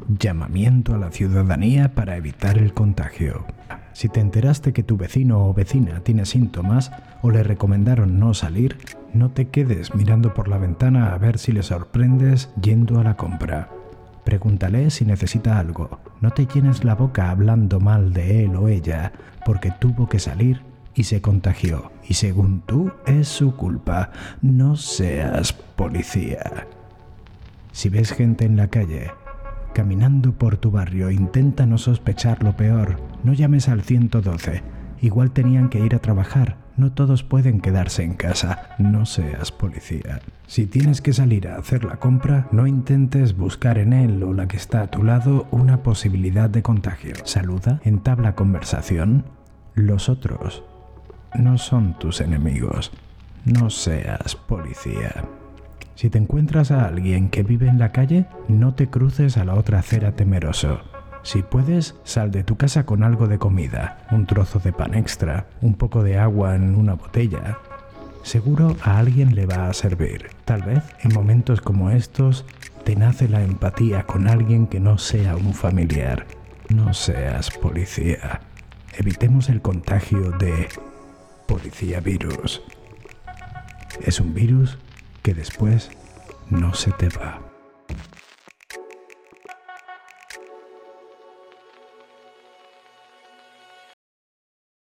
Llamamiento a la ciudadanía para evitar el contagio. Si te enteraste que tu vecino o vecina tiene síntomas o le recomendaron no salir, no te quedes mirando por la ventana a ver si le sorprendes yendo a la compra. Pregúntale si necesita algo. No te llenes la boca hablando mal de él o ella, porque tuvo que salir y se contagió. Y según tú, es su culpa. No seas policía. Si ves gente en la calle, caminando por tu barrio, intenta no sospechar lo peor. No llames al 112. Igual tenían que ir a trabajar. No todos pueden quedarse en casa. No seas policía. Si tienes que salir a hacer la compra, no intentes buscar en él o la que está a tu lado una posibilidad de contagio. Saluda, entabla conversación. Los otros no son tus enemigos. No seas policía. Si te encuentras a alguien que vive en la calle, no te cruces a la otra acera temeroso. Si puedes, sal de tu casa con algo de comida, un trozo de pan extra, un poco de agua en una botella. Seguro a alguien le va a servir. Tal vez en momentos como estos te nace la empatía con alguien que no sea un familiar. No seas policía. Evitemos el contagio de policía virus. Es un virus que después no se te va.